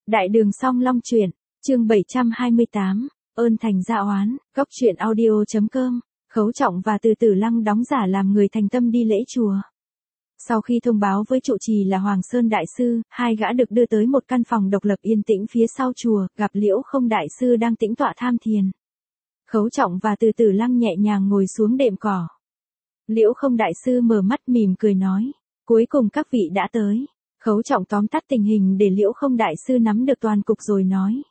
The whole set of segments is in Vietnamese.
Đại đường Song Long truyện, chương 728, ơn thành dạ oán, góc truyện audio.com, Khấu Trọng và Từ Tử Lăng đóng giả làm người thành tâm đi lễ chùa. Sau khi thông báo với trụ trì là Hoàng Sơn Đại Sư, hai gã được đưa tới một căn phòng độc lập yên tĩnh phía sau chùa, gặp Liễu Không Đại Sư đang tĩnh tọa tham thiền. Khấu Trọng và Từ Tử Lăng nhẹ nhàng ngồi xuống đệm cỏ. Liễu Không Đại Sư mở mắt mỉm cười nói, cuối cùng các vị đã tới. Khấu Trọng tóm tắt tình hình để Liễu Không Đại Sư nắm được toàn cục rồi nói.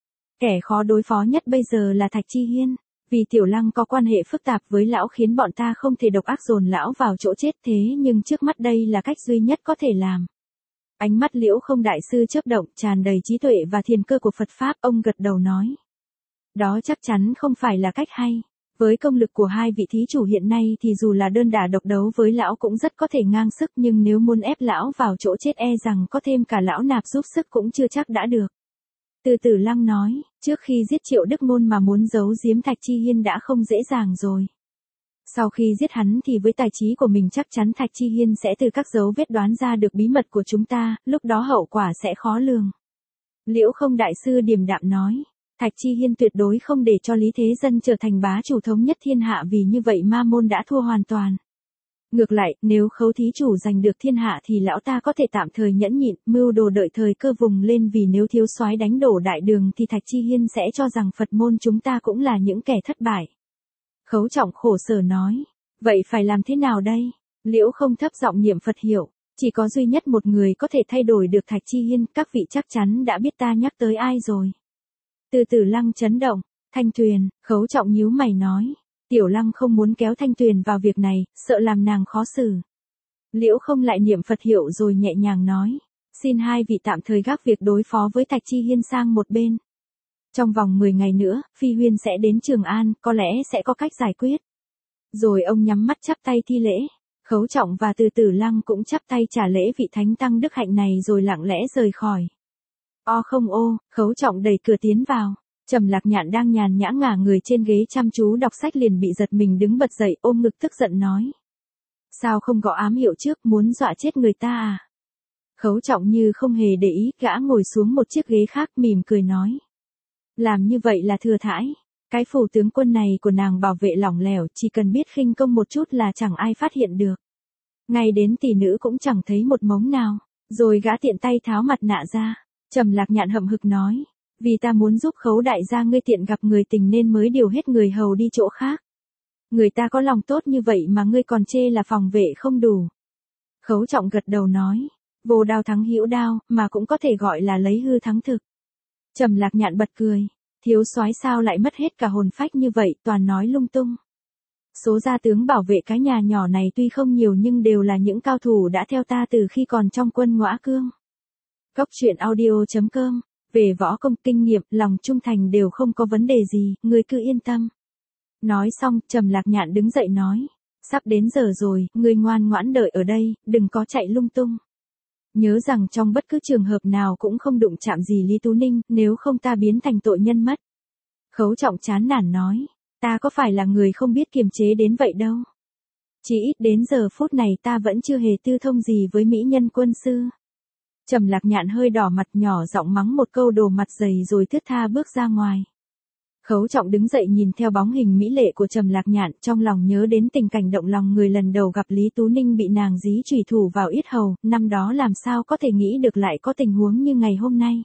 Kẻ khó đối phó nhất bây giờ là Thạch Chi Hiên, vì Tiểu Lăng có quan hệ phức tạp với lão khiến bọn ta không thể độc ác dồn lão vào chỗ chết thế nhưng trước mắt đây là cách duy nhất có thể làm. Ánh mắt Liễu Không Đại Sư chớp động tràn đầy trí tuệ và thiền cơ của Phật Pháp, ông gật đầu nói. Đó chắc chắn không phải là cách hay. Với công lực của hai vị thí chủ hiện nay thì dù là đơn đả độc đấu với lão cũng rất có thể ngang sức nhưng nếu muốn ép lão vào chỗ chết e rằng có thêm cả lão nạp giúp sức cũng chưa chắc đã được. Từ Tử Lăng nói, trước khi giết Triệu Đức Ngôn mà muốn giấu giếm Thạch Chi Hiên đã không dễ dàng rồi. Sau khi giết hắn thì với tài trí của mình chắc chắn Thạch Chi Hiên sẽ từ các dấu vết đoán ra được bí mật của chúng ta, lúc đó hậu quả sẽ khó lường. Liễu Không Đại Sư điềm đạm nói. Thạch Chi Hiên tuyệt đối không để cho Lý Thế Dân trở thành bá chủ thống nhất thiên hạ vì như vậy ma môn đã thua hoàn toàn. Ngược lại, nếu Khấu thí chủ giành được thiên hạ thì lão ta có thể tạm thời nhẫn nhịn, mưu đồ đợi thời cơ vùng lên vì nếu thiếu soái đánh đổ đại đường thì Thạch Chi Hiên sẽ cho rằng Phật môn chúng ta cũng là những kẻ thất bại. Khấu Trọng khổ sở nói, vậy phải làm thế nào đây? Liễu Không thấp giọng niệm Phật hiệu, chỉ có duy nhất một người có thể thay đổi được Thạch Chi Hiên, các vị chắc chắn đã biết ta nhắc tới ai rồi. Từ Tử Lăng chấn động, Thanh Tuyền, Khấu Trọng nhíu mày nói, Tiểu Lăng không muốn kéo Thanh Tuyền vào việc này, sợ làm nàng khó xử. Liễu Không lại niệm Phật hiệu rồi nhẹ nhàng nói, xin hai vị tạm thời gác việc đối phó với Thạch Chi Hiên sang một bên. Trong vòng 10 ngày nữa, Phi Huyên sẽ đến Trường An, có lẽ sẽ có cách giải quyết. Rồi ông nhắm mắt chắp tay thi lễ, Khấu Trọng và Từ Tử Lăng cũng chắp tay trả lễ vị thánh tăng đức hạnh này rồi lặng lẽ rời khỏi. Không ô, Khấu Trọng đẩy cửa tiến vào. Trầm Lạc Nhạn đang nhàn nhã ngả người trên ghế chăm chú đọc sách liền bị giật mình đứng bật dậy ôm ngực tức giận nói. Sao không có ám hiệu trước, muốn dọa chết người ta à? Khấu Trọng như không hề để ý, gã ngồi xuống một chiếc ghế khác mỉm cười nói. Làm như vậy là thừa thãi. Cái phủ tướng quân này của nàng bảo vệ lỏng lẻo, chỉ cần biết khinh công một chút là chẳng ai phát hiện được. Ngay đến tỷ nữ cũng chẳng thấy một mống nào. Rồi gã tiện tay tháo mặt nạ ra. Trầm Lạc Nhạn hậm hực nói, vì ta muốn giúp Khấu đại gia ngươi tiện gặp người tình nên mới điều hết người hầu đi chỗ khác. Người ta có lòng tốt như vậy mà ngươi còn chê là phòng vệ không đủ. Khấu Trọng gật đầu nói, vô đao thắng hữu đao, mà cũng có thể gọi là lấy hư thắng thực. Trầm Lạc Nhạn bật cười, thiếu soái sao lại mất hết cả hồn phách như vậy, toàn nói lung tung. Số gia tướng bảo vệ cái nhà nhỏ này tuy không nhiều nhưng đều là những cao thủ đã theo ta từ khi còn trong quân Ngõa Cương. Góc truyện audio.com, về võ công kinh nghiệm, lòng trung thành đều không có vấn đề gì, ngươi cứ yên tâm. Nói xong, Trầm Lạc Nhạn đứng dậy nói, sắp đến giờ rồi, ngươi ngoan ngoãn đợi ở đây, đừng có chạy lung tung. Nhớ rằng trong bất cứ trường hợp nào cũng không đụng chạm gì Lý Tú Ninh, nếu không ta biến thành tội nhân mất. Khấu Trọng chán nản nói, ta có phải là người không biết kiềm chế đến vậy đâu. Chỉ ít đến giờ phút này ta vẫn chưa hề tư thông gì với mỹ nhân quân sư. Trầm Lạc Nhạn hơi đỏ mặt nhỏ giọng mắng một câu đồ mặt dày rồi thướt tha bước ra ngoài. Khấu Trọng đứng dậy nhìn theo bóng hình mỹ lệ của Trầm Lạc Nhạn, trong lòng nhớ đến tình cảnh động lòng người lần đầu gặp Lý Tú Ninh bị nàng dí chủy thủ vào yết hầu, năm đó làm sao có thể nghĩ được lại có tình huống như ngày hôm nay.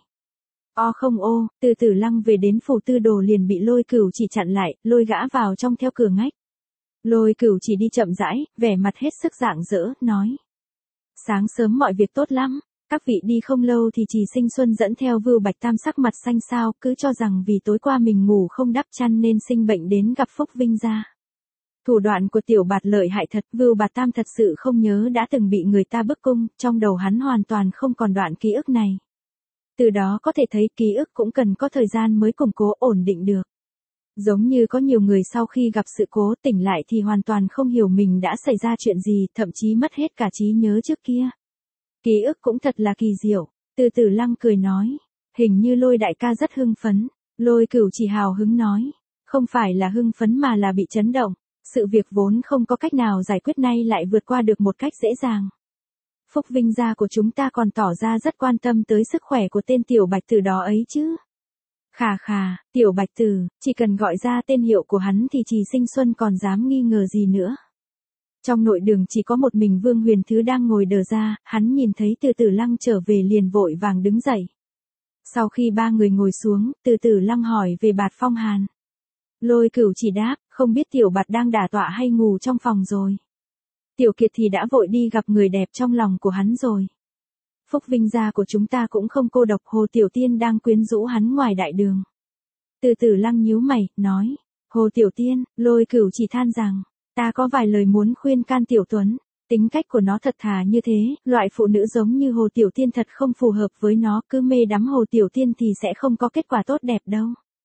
Không ô, Từ Tử Lăng về đến phủ Tư Đồ liền bị Lôi Cửu chỉ chặn lại, lôi gã vào trong theo cửa ngách. Lôi Cửu chỉ đi chậm rãi, vẻ mặt hết sức rạng rỡ, nói. Sáng sớm mọi việc tốt lắm. Các vị đi không lâu thì Trì Sinh Xuân dẫn theo Vưu Bạch Tam sắc mặt xanh xao, cứ cho rằng vì tối qua mình ngủ không đắp chăn nên sinh bệnh đến gặp Phúc Vinh gia. Thủ đoạn của Tiểu Bạt lợi hại thật, Vưu Bạch Tam thật sự không nhớ đã từng bị người ta bức cung, trong đầu hắn hoàn toàn không còn đoạn ký ức này. Từ đó có thể thấy ký ức cũng cần có thời gian mới củng cố ổn định được. Giống như có nhiều người sau khi gặp sự cố tỉnh lại thì hoàn toàn không hiểu mình đã xảy ra chuyện gì, thậm chí mất hết cả trí nhớ trước kia. Ký ức cũng thật là kỳ diệu. Từ Tử Lăng cười nói, hình như Lôi đại ca rất hưng phấn. Lôi Cửu chỉ hào hứng nói, không phải là hưng phấn mà là bị chấn động. Sự việc vốn không có cách nào giải quyết nay lại vượt qua được một cách dễ dàng. Phúc Vinh gia của chúng ta còn tỏ ra rất quan tâm tới sức khỏe của tên tiểu bạch tử đó ấy chứ. Khà khà, tiểu bạch tử, chỉ cần gọi ra tên hiệu của hắn thì Trì Sinh Xuân còn dám nghi ngờ gì nữa. Trong nội đường chỉ có một mình Vương Huyền Thứ đang ngồi đờ ra, hắn nhìn thấy Từ Tử Lăng trở về liền vội vàng đứng dậy. Sau khi ba người ngồi xuống, Từ Tử Lăng hỏi về Bạt Phong Hàn. Lôi Cửu chỉ đáp, không biết tiểu Bạt đang đả tọa hay ngủ trong phòng rồi. Tiểu Kiệt thì đã vội đi gặp người đẹp trong lòng của hắn rồi. Phúc Vinh gia của chúng ta cũng không cô độc, Hồ Tiểu Tiên đang quyến rũ hắn ngoài đại đường. Từ Tử Lăng nhíu mày, nói, Hồ Tiểu Tiên, Lôi Cửu chỉ than rằng, ta có vài lời muốn khuyên can Tiểu Tuấn, tính cách của nó thật thà như thế, loại phụ nữ giống như Hồ Tiểu Tiên thật không phù hợp với nó, cứ mê đắm Hồ Tiểu Tiên thì sẽ không có kết quả tốt đẹp đâu.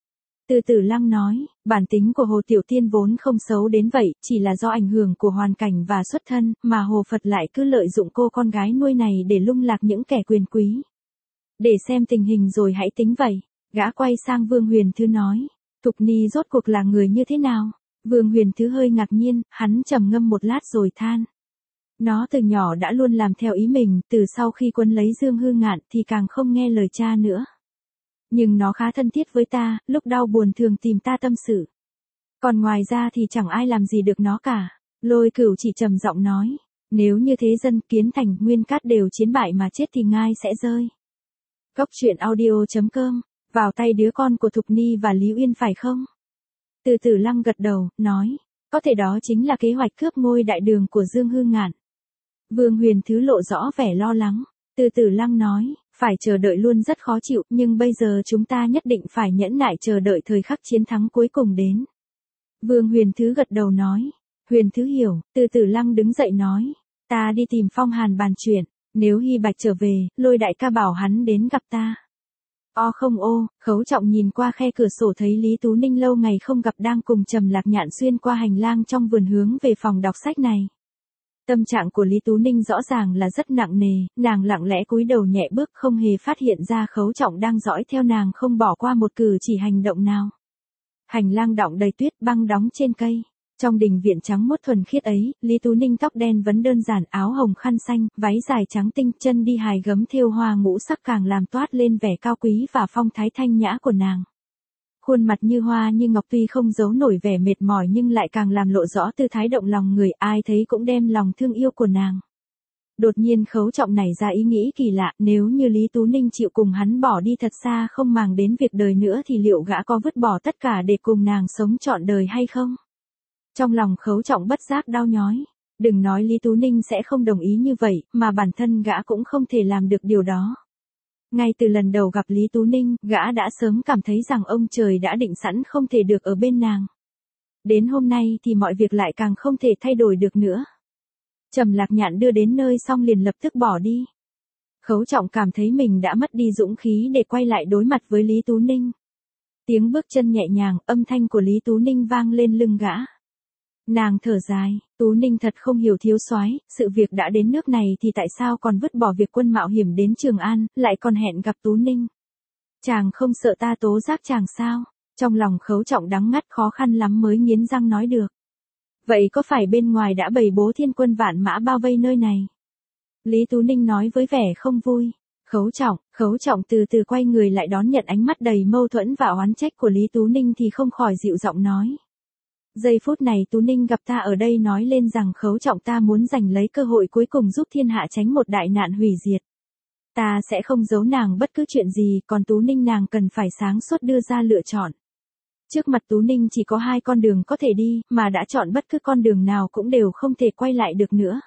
Từ Tử Lăng nói, bản tính của Hồ Tiểu Tiên vốn không xấu đến vậy, chỉ là do ảnh hưởng của hoàn cảnh và xuất thân, mà Hồ Phật lại cứ lợi dụng cô con gái nuôi này để lung lạc những kẻ quyền quý. Để xem tình hình rồi hãy tính vậy. Gã quay sang Vương Huyền Thứ nói, Thục Ni rốt cuộc là người như thế nào? Vương Huyền Thứ hơi ngạc nhiên, hắn trầm ngâm một lát rồi than. Nó từ nhỏ đã luôn làm theo ý mình, từ sau khi Quân lấy Dương Hư Ngạn thì càng không nghe lời cha nữa. Nhưng nó khá thân thiết với ta, lúc đau buồn thường tìm ta tâm sự. Còn ngoài ra thì chẳng ai làm gì được nó cả. Lôi Cửu chỉ trầm giọng nói, nếu như thế Dân Kiến Thành, Nguyên Cát đều chiến bại mà chết thì ngai sẽ rơi. Cốc truyện audio.com, vào tay đứa con của Thục Ni và Lý Uyên phải không? Từ Tử Lăng gật đầu, nói, có thể đó chính là kế hoạch cướp ngôi đại đường của Dương Hư Ngạn. Vương Huyền Thứ lộ rõ vẻ lo lắng. Từ Tử Lăng nói, phải chờ đợi luôn rất khó chịu, nhưng bây giờ chúng ta nhất định phải nhẫn nại chờ đợi thời khắc chiến thắng cuối cùng đến. Vương Huyền Thứ gật đầu nói, Huyền Thứ hiểu. Từ Tử Lăng đứng dậy nói, ta đi tìm Phong Hàn bàn chuyện, nếu Hy Bạch trở về, Lôi đại ca bảo hắn đến gặp ta. O không ô, Khấu Trọng nhìn qua khe cửa sổ thấy Lý Tú Ninh lâu ngày không gặp đang cùng Trầm Lạc Nhạn xuyên qua hành lang trong vườn hướng về phòng đọc sách này. Tâm trạng của Lý Tú Ninh rõ ràng là rất nặng nề, nàng lặng lẽ cúi đầu nhẹ bước không hề phát hiện ra Khấu Trọng đang dõi theo nàng không bỏ qua một cử chỉ hành động nào. Hành lang đọng đầy tuyết băng đóng trên cây. Trong đình viện trắng muốt thuần khiết ấy, Lý Tú Ninh tóc đen vấn đơn giản, áo hồng khăn xanh, váy dài trắng tinh, chân đi hài gấm thêu hoa ngũ sắc càng làm toát lên vẻ cao quý và phong thái thanh nhã của nàng. Khuôn mặt như hoa như ngọc tuy không giấu nổi vẻ mệt mỏi nhưng lại càng làm lộ rõ tư thái động lòng người, ai thấy cũng đem lòng thương yêu của nàng. Đột nhiên Khấu Trọng nảy ra ý nghĩ kỳ lạ, nếu như Lý Tú Ninh chịu cùng hắn bỏ đi thật xa không màng đến việc đời nữa thì liệu gã có vứt bỏ tất cả để cùng nàng sống trọn đời hay không? Trong lòng Khấu Trọng bất giác đau nhói. Đừng nói Lý Tú Ninh sẽ không đồng ý như vậy, mà bản thân gã cũng không thể làm được điều đó. Ngay từ lần đầu gặp Lý Tú Ninh, gã đã sớm cảm thấy rằng ông trời đã định sẵn không thể được ở bên nàng. Đến hôm nay thì mọi việc lại càng không thể thay đổi được nữa. Trầm Lạc Nhạn đưa đến nơi xong liền lập tức bỏ đi. Khấu Trọng cảm thấy mình đã mất đi dũng khí để quay lại đối mặt với Lý Tú Ninh. Tiếng bước chân nhẹ nhàng, âm thanh của Lý Tú Ninh vang lên lưng gã. Nàng thở dài, Tú Ninh thật không hiểu thiếu soái, sự việc đã đến nước này thì tại sao còn vứt bỏ việc quân mạo hiểm đến Trường An, lại còn hẹn gặp Tú Ninh. Chàng không sợ ta tố giác chàng sao? Trong lòng Khấu Trọng đắng ngắt khó khăn lắm mới nghiến răng nói được. Vậy có phải bên ngoài đã bày bố thiên quân vạn mã bao vây nơi này? Lý Tú Ninh nói với vẻ không vui. Khấu Trọng từ từ quay người lại đón nhận ánh mắt đầy mâu thuẫn và oán trách của Lý Tú Ninh thì không khỏi dịu giọng nói. Giây phút này Tú Ninh gặp ta ở đây nói lên rằng Khấu Trọng ta muốn giành lấy cơ hội cuối cùng giúp thiên hạ tránh một đại nạn hủy diệt. Ta sẽ không giấu nàng bất cứ chuyện gì, còn Tú Ninh nàng cần phải sáng suốt đưa ra lựa chọn. Trước mặt Tú Ninh chỉ có hai con đường có thể đi, mà đã chọn bất cứ con đường nào cũng đều không thể quay lại được nữa.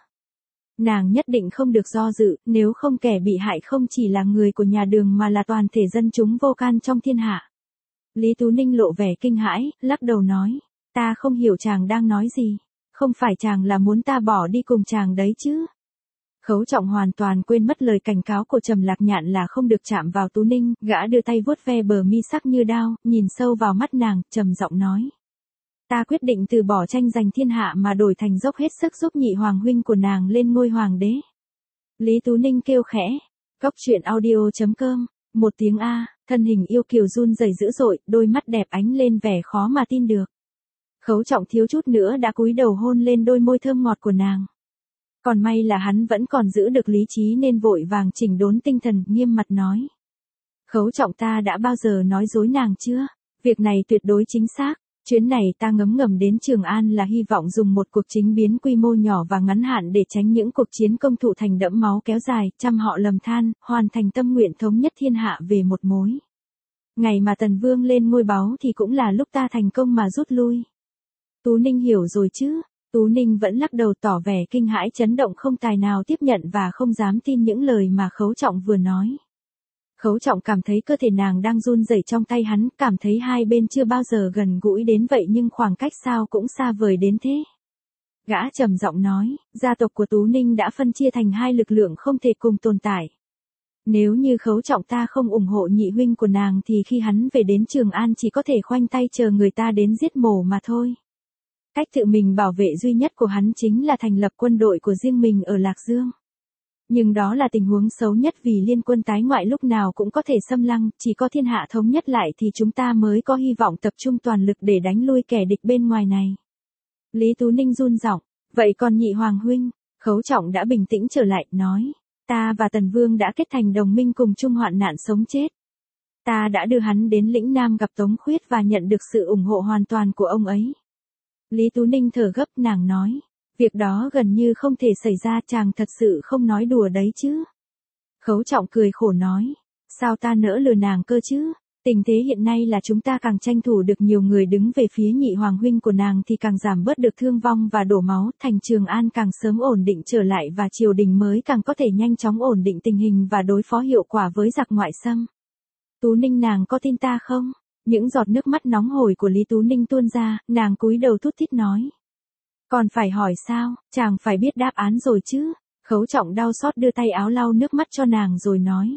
Nàng nhất định không được do dự, nếu không kẻ bị hại không chỉ là người của nhà Đường mà là toàn thể dân chúng vô can trong thiên hạ. Lý Tú Ninh lộ vẻ kinh hãi, lắc đầu nói. Ta không hiểu chàng đang nói gì. Không phải chàng là muốn ta bỏ đi cùng chàng đấy chứ? Khấu Trọng hoàn toàn quên mất lời cảnh cáo của Trầm Lạc Nhạn là không được chạm vào Tú Ninh, gã đưa tay vuốt ve bờ mi sắc như đao, nhìn sâu vào mắt nàng, trầm giọng nói. Ta quyết định từ bỏ tranh giành thiên hạ mà đổi thành dốc hết sức giúp nhị hoàng huynh của nàng lên ngôi hoàng đế. Lý Tú Ninh kêu khẽ. Cốc truyện audio.com, một tiếng A, thân hình yêu kiều run rẩy dữ dội, đôi mắt đẹp ánh lên vẻ khó mà tin được. Khấu Trọng thiếu chút nữa đã cúi đầu hôn lên đôi môi thơm ngọt của nàng. Còn may là hắn vẫn còn giữ được lý trí nên vội vàng chỉnh đốn tinh thần, nghiêm mặt nói. Khấu Trọng, ta đã bao giờ nói dối nàng chưa? Việc này tuyệt đối chính xác. Chuyến này ta ngấm ngầm đến Trường An là hy vọng dùng một cuộc chính biến quy mô nhỏ và ngắn hạn để tránh những cuộc chiến công thủ thành đẫm máu kéo dài, trăm họ lầm than, hoàn thành tâm nguyện thống nhất thiên hạ về một mối. Ngày mà Tần Vương lên ngôi báu thì cũng là lúc ta thành công mà rút lui. Tú Ninh hiểu rồi chứ? Tú Ninh vẫn lắc đầu tỏ vẻ kinh hãi chấn động, không tài nào tiếp nhận và không dám tin những lời mà Khấu Trọng vừa nói. Khấu Trọng cảm thấy cơ thể nàng đang run rẩy trong tay hắn, cảm thấy hai bên chưa bao giờ gần gũi đến vậy nhưng khoảng cách sao cũng xa vời đến thế. Gã trầm giọng nói, gia tộc của Tú Ninh đã phân chia thành hai lực lượng không thể cùng tồn tại. Nếu như Khấu Trọng ta không ủng hộ nhị huynh của nàng thì khi hắn về đến Trường An chỉ có thể khoanh tay chờ người ta đến giết mổ mà thôi. Cách tự mình bảo vệ duy nhất của hắn chính là thành lập quân đội của riêng mình ở Lạc Dương. Nhưng đó là tình huống xấu nhất vì liên quân tái ngoại lúc nào cũng có thể xâm lăng, chỉ có thiên hạ thống nhất lại thì chúng ta mới có hy vọng tập trung toàn lực để đánh lui kẻ địch bên ngoài này. Lý Tú Ninh run giọng, vậy còn nhị hoàng huynh? Khấu Trọng đã bình tĩnh trở lại, nói, ta và Tần Vương đã kết thành đồng minh cùng chung hoạn nạn sống chết. Ta đã đưa hắn đến lĩnh Nam gặp Tống Khuyết và nhận được sự ủng hộ hoàn toàn của ông ấy. Lý Tú Ninh thở gấp, nàng nói. Việc đó gần như không thể xảy ra, chàng thật sự không nói đùa đấy chứ. Khấu Trọng cười khổ nói. Sao ta nỡ lừa nàng cơ chứ? Tình thế hiện nay là chúng ta càng tranh thủ được nhiều người đứng về phía nhị hoàng huynh của nàng thì càng giảm bớt được thương vong và đổ máu, thành Trường An càng sớm ổn định trở lại và triều đình mới càng có thể nhanh chóng ổn định tình hình và đối phó hiệu quả với giặc ngoại xâm. Tú Ninh, nàng có tin ta không? Những giọt nước mắt nóng hổi của Lý Tú Ninh tuôn ra, nàng cúi đầu thút thít nói. Còn phải hỏi sao, chàng phải biết đáp án rồi chứ. Khấu Trọng đau xót đưa tay áo lau nước mắt cho nàng rồi nói.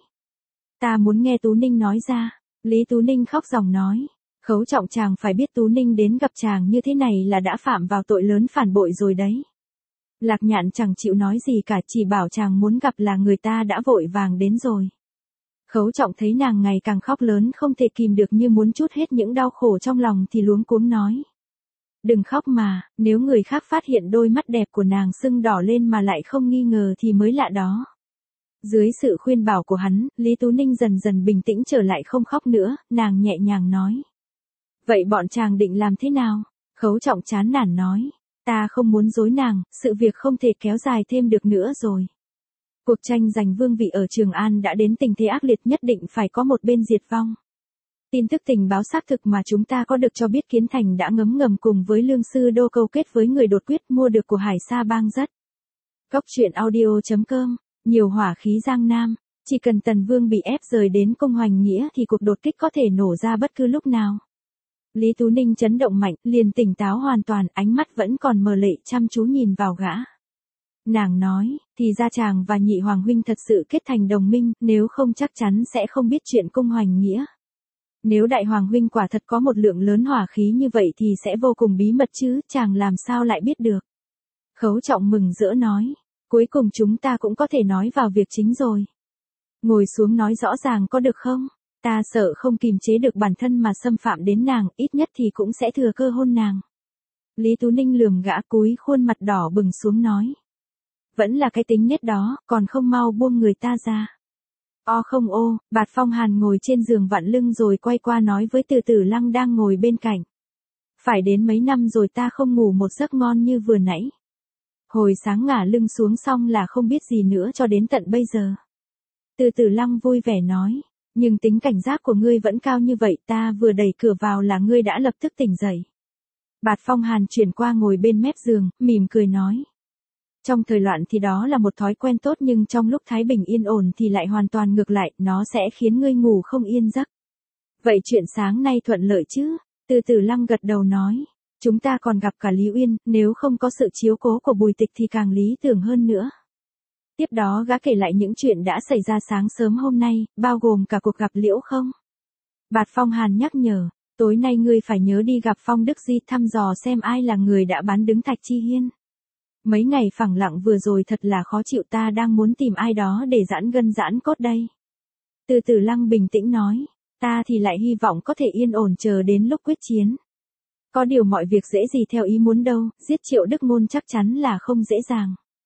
Ta muốn nghe Tú Ninh nói ra. Lý Tú Ninh khóc ròng nói. Khấu Trọng, chàng phải biết Tú Ninh đến gặp chàng như thế này là đã phạm vào tội lớn phản bội rồi đấy. Lạc Nhạn chẳng chịu nói gì cả, chỉ bảo chàng muốn gặp là người ta đã vội vàng đến rồi. Khấu Trọng thấy nàng ngày càng khóc lớn không thể kìm được, như muốn trút hết những đau khổ trong lòng thì luống cuống nói. Đừng khóc mà, nếu người khác phát hiện đôi mắt đẹp của nàng sưng đỏ lên mà lại không nghi ngờ thì mới lạ đó. Dưới sự khuyên bảo của hắn, Lý Tú Ninh dần dần bình tĩnh trở lại, không khóc nữa, nàng nhẹ nhàng nói. Vậy bọn chàng định làm thế nào? Khấu Trọng chán nản nói. Ta không muốn dối nàng, sự việc không thể kéo dài thêm được nữa rồi. Cuộc tranh giành vương vị ở Trường An đã đến tình thế ác liệt, nhất định phải có một bên diệt vong. Tin tức tình báo xác thực mà chúng ta có được cho biết Kiến Thành đã ngấm ngầm cùng với Lương Sư Đô câu kết với người đột quyết mua được của Hải Sa Bang rất. Góc truyện audio.com, nhiều hỏa khí Giang Nam, chỉ cần Tần Vương bị ép rời đến Cung Hoành Nghĩa thì cuộc đột kích có thể nổ ra bất cứ lúc nào. Lý Tú Ninh chấn động mạnh, liền tỉnh táo hoàn toàn, ánh mắt vẫn còn mờ lệ chăm chú nhìn vào gã. Nàng nói, thì ra chàng và nhị hoàng huynh thật sự kết thành đồng minh, nếu không chắc chắn sẽ không biết chuyện Cung Hoành Nghĩa. Nếu đại hoàng huynh quả thật có một lượng lớn hỏa khí như vậy thì sẽ vô cùng bí mật chứ, chàng làm sao lại biết được. Khấu Trọng mừng rỡ nói, cuối cùng chúng ta cũng có thể nói vào việc chính rồi. Ngồi xuống nói rõ ràng có được không? Ta sợ không kìm chế được bản thân mà xâm phạm đến nàng, ít nhất thì cũng sẽ thừa cơ hôn nàng. Lý Tú Ninh lườm gã, cúi khuôn mặt đỏ bừng xuống nói. Vẫn là cái tính nết đó, còn không mau buông người ta ra. O không ô, Bạt Phong Hàn ngồi trên giường vặn lưng rồi quay qua nói với Từ Tử Lăng đang ngồi bên cạnh. Phải đến mấy năm rồi ta không ngủ một giấc ngon như vừa nãy. Hồi sáng ngả lưng xuống xong là không biết gì nữa cho đến tận bây giờ. Từ Tử Lăng vui vẻ nói, nhưng tính cảnh giác của ngươi vẫn cao như vậy, ta vừa đẩy cửa vào là ngươi đã lập tức tỉnh dậy. Bạt Phong Hàn chuyển qua ngồi bên mép giường, mỉm cười nói. Trong thời loạn thì đó là một thói quen tốt, nhưng trong lúc thái bình yên ổn thì lại hoàn toàn ngược lại, nó sẽ khiến ngươi ngủ không yên giấc. Vậy chuyện sáng nay thuận lợi chứ? Từ Tử Lăng gật đầu nói. Chúng ta còn gặp cả Lý Uyên, nếu không có sự chiếu cố của Bùi Tịch thì càng lý tưởng hơn nữa. Tiếp đó gã kể lại những chuyện đã xảy ra sáng sớm hôm nay, bao gồm cả cuộc gặp Liễu Không. Bạt Phong Hàn nhắc nhở, tối nay ngươi phải nhớ đi gặp Phong Đức Di thăm dò xem ai là người đã bán đứng Thạch Chi Hiên. Mấy ngày phẳng lặng vừa rồi thật là khó chịu, ta đang muốn tìm ai đó để giãn gân giãn cốt đây. Từ Tử Lăng bình tĩnh nói, ta thì lại hy vọng có thể yên ổn chờ đến lúc quyết chiến. Có điều mọi việc dễ gì theo ý muốn đâu, giết Triệu Đức Ngôn chắc chắn là không dễ dàng.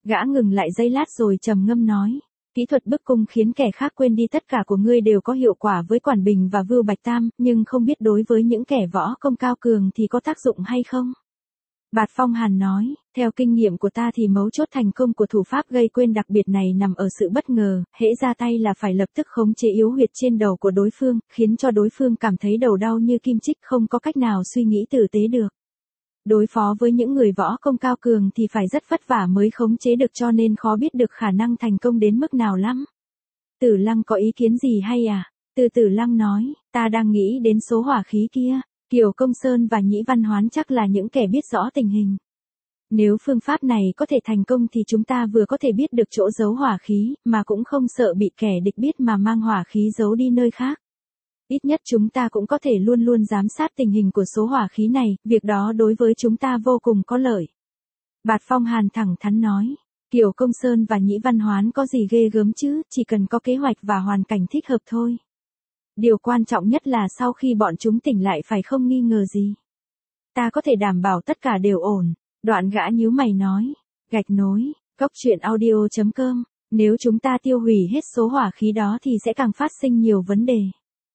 Gã ngừng lại giây lát rồi trầm ngâm nói. Kỹ thuật bức cung khiến kẻ khác quên đi tất cả của ngươi đều có hiệu quả với Quản Bình và Vưu Bạch Tam, nhưng không biết đối với những kẻ võ công cao cường thì có tác dụng hay không? Bạt Phong Hàn nói, theo kinh nghiệm của ta thì mấu chốt thành công của thủ pháp gây quên đặc biệt này nằm ở sự bất ngờ, hễ ra tay là phải lập tức khống chế yếu huyệt trên đầu của đối phương, khiến cho đối phương cảm thấy đầu đau như kim chích, không có cách nào suy nghĩ tử tế được. Đối phó với những người võ công cao cường thì phải rất vất vả mới khống chế được, cho nên khó biết được khả năng thành công đến mức nào lắm. Tử Lăng có ý kiến gì hay à? Từ Tử Lăng nói, ta đang nghĩ đến số hỏa khí kia. Kiều Công Sơn và Nhĩ Văn Hoán chắc là những kẻ biết rõ tình hình. Nếu phương pháp này có thể thành công thì chúng ta vừa có thể biết được chỗ giấu hỏa khí, mà cũng không sợ bị kẻ địch biết mà mang hỏa khí giấu đi nơi khác. Ít nhất chúng ta cũng có thể luôn luôn giám sát tình hình của số hỏa khí này, việc đó đối với chúng ta vô cùng có lợi. Bạt Phong Hàn thẳng thắn nói, Kiều Công Sơn và Nhĩ Văn Hoán có gì ghê gớm chứ, chỉ cần có kế hoạch và hoàn cảnh thích hợp thôi. Điều quan trọng nhất là sau khi bọn chúng tỉnh lại phải không nghi ngờ gì. Ta có thể đảm bảo tất cả đều ổn. Đoạn gã nhíu mày nói. Gạch nối, goctruyện.audio.com. Nếu chúng ta tiêu hủy hết số hỏa khí đó thì sẽ càng phát sinh nhiều vấn đề.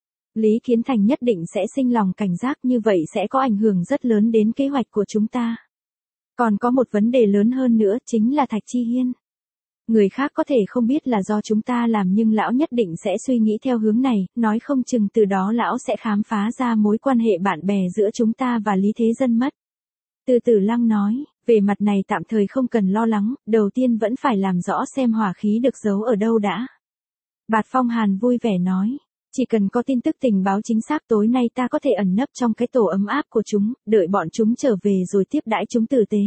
Lý Kiến Thành nhất định sẽ sinh lòng cảnh giác, như vậy sẽ có ảnh hưởng rất lớn đến kế hoạch của chúng ta. Còn có một vấn đề lớn hơn nữa chính là Thạch Chi Hiên. Người khác có thể không biết là do chúng ta làm nhưng lão nhất định sẽ suy nghĩ theo hướng này, nói không chừng từ đó lão sẽ khám phá ra mối quan hệ bạn bè giữa chúng ta và Lý Thế Dân mất. Từ Tử Lăng nói, về mặt này tạm thời không cần lo lắng, đầu tiên vẫn phải làm rõ xem hỏa khí được giấu ở đâu đã. Bạt Phong Hàn vui vẻ nói, chỉ cần có tin tức tình báo chính xác tối nay ta có thể ẩn nấp trong cái tổ ấm áp của chúng, đợi bọn chúng trở về rồi tiếp đãi chúng tử tế.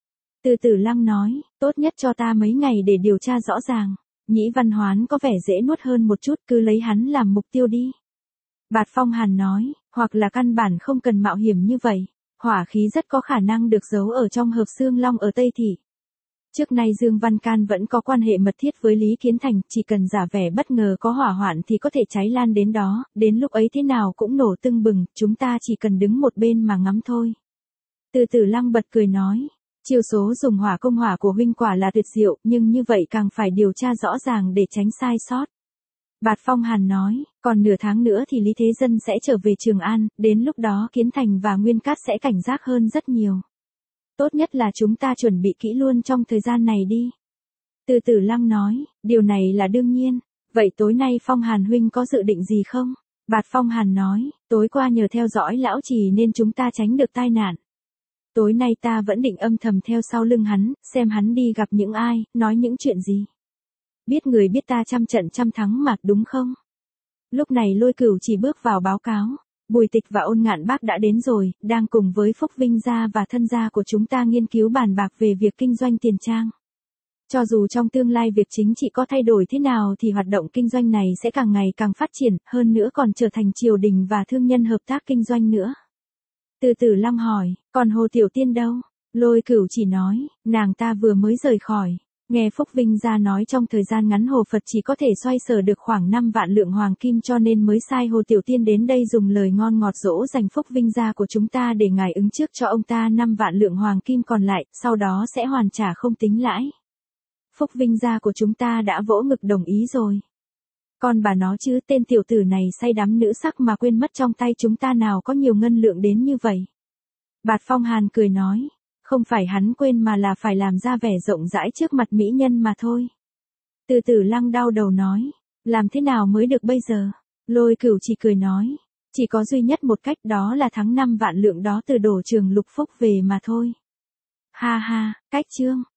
Từ Tử Lăng nói, tốt nhất cho ta mấy ngày để điều tra rõ ràng. Nhĩ Văn Hoán có vẻ dễ nuốt hơn một chút, cứ lấy hắn làm mục tiêu đi. Bạt Phong Hàn nói, hoặc là căn bản không cần mạo hiểm như vậy. Hỏa khí rất có khả năng được giấu ở trong Hợp Xương Long ở Tây Thị. Trước nay Dương Văn Can vẫn có quan hệ mật thiết với Lý Kiến Thành, chỉ cần giả vẻ bất ngờ có hỏa hoạn thì có thể cháy lan đến đó, đến lúc ấy thế nào cũng nổ tưng bừng, chúng ta chỉ cần đứng một bên mà ngắm thôi. Từ Tử Lăng bật cười nói. Chiêu số dùng hỏa công hỏa của huynh quả là tuyệt diệu, nhưng như vậy càng phải điều tra rõ ràng để tránh sai sót. Bạt Phong Hàn nói, còn nửa tháng nữa thì Lý Thế Dân sẽ trở về Trường An, đến lúc đó Kiến Thành và Nguyên Cát sẽ cảnh giác hơn rất nhiều. Tốt nhất là chúng ta chuẩn bị kỹ luôn trong thời gian này đi. Từ Tử Lăng nói, điều này là đương nhiên. Vậy tối nay Phong Hàn huynh có dự định gì không? Bạt Phong Hàn nói, tối qua nhờ theo dõi lão trì nên chúng ta tránh được tai nạn. Tối nay ta vẫn định âm thầm theo sau lưng hắn, xem hắn đi gặp những ai, nói những chuyện gì. Biết người biết ta trăm trận trăm thắng mà, đúng không? Lúc này Lôi Cửu chỉ bước vào báo cáo. Bùi Tịch và Ôn Ngạn Bác đã đến rồi, đang cùng với Phúc Vinh gia và thân gia của chúng ta nghiên cứu bàn bạc về việc kinh doanh tiền trang. Cho dù trong tương lai việc chính trị có thay đổi thế nào thì hoạt động kinh doanh này sẽ càng ngày càng phát triển, hơn nữa còn trở thành triều đình và thương nhân hợp tác kinh doanh nữa. Từ Tử Lăng hỏi, còn Hồ Tiểu Tiên đâu? Lôi Cửu chỉ nói, nàng ta vừa mới rời khỏi. Nghe Phúc Vinh gia nói trong thời gian ngắn Hồ Phật chỉ có thể xoay sở được khoảng 5 vạn lượng hoàng kim, cho nên mới sai Hồ Tiểu Tiên đến đây dùng lời ngon ngọt dỗ dành Phúc Vinh gia của chúng ta để ngài ứng trước cho ông ta 5 vạn lượng hoàng kim còn lại, sau đó sẽ hoàn trả không tính lãi. Phúc Vinh gia của chúng ta đã vỗ ngực đồng ý rồi. Còn bà nó chứ, tên tiểu tử này say đắm nữ sắc mà quên mất trong tay chúng ta nào có nhiều ngân lượng đến như vậy. Bạt Phong Hàn cười nói, không phải hắn quên mà là phải làm ra vẻ rộng rãi trước mặt mỹ nhân mà thôi. Từ Tử Lăng đau đầu nói, làm thế nào mới được bây giờ? Lôi Cửu chỉ cười nói, chỉ có duy nhất một cách, đó là thắng 5 vạn lượng đó từ Đổ Trường Lục Phúc về mà thôi. Ha ha, cách chương.